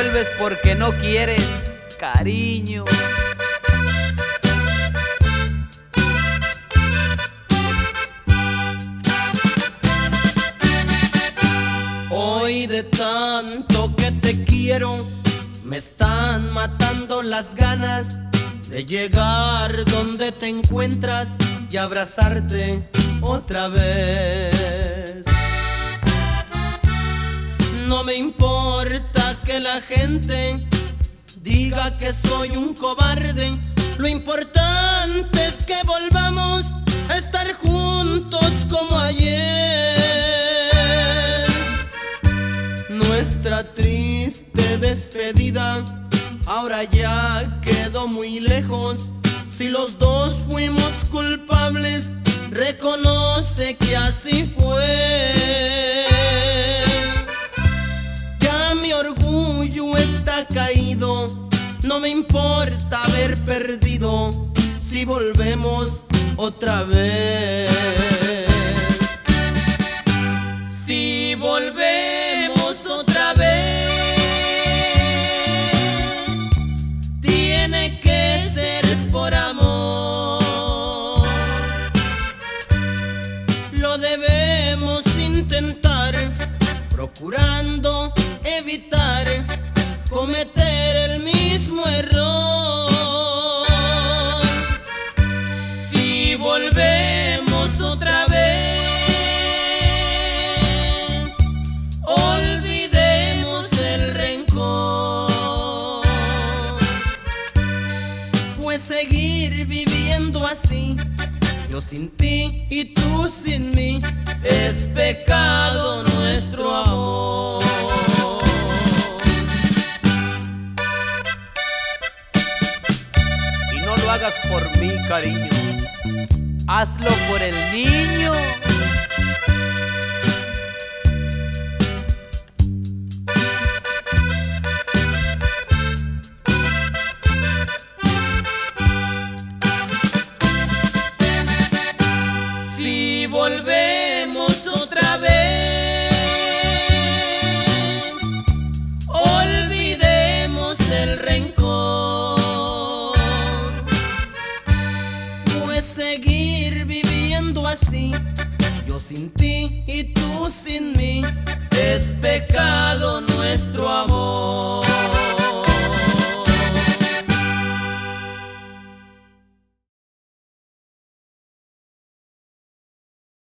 vuelves porque no quieres, cariño. Hoy de tanto que te quiero, me están matando las ganas de llegar donde te encuentras y abrazarte otra vez. No me importa que la gente diga que soy un cobarde, lo importante es que volvamos a estar juntos como ayer. Nuestra triste despedida ahora ya quedó muy lejos. Si los dos fuimos culpables, reconoce que así fue. Ya mi orgullo está caído, no me importa haber perdido si volvemos otra vez. Si volvemos otra vez, tiene que ser por amor. Lo debemos intentar, procurando evitar cometer el mismo error. Si volvemos otra vez, olvidemos el rencor, pues seguir viviendo así, yo sin ti y tú sin mí, es pecado nuestro amor. Y no lo hagas por mí, cariño, hazlo por el niño. Si volvemos otra vez, olvidemos el rencor, pues seguir viviendo así, yo sin ti y tú sin mí, es pecado nuestro amor.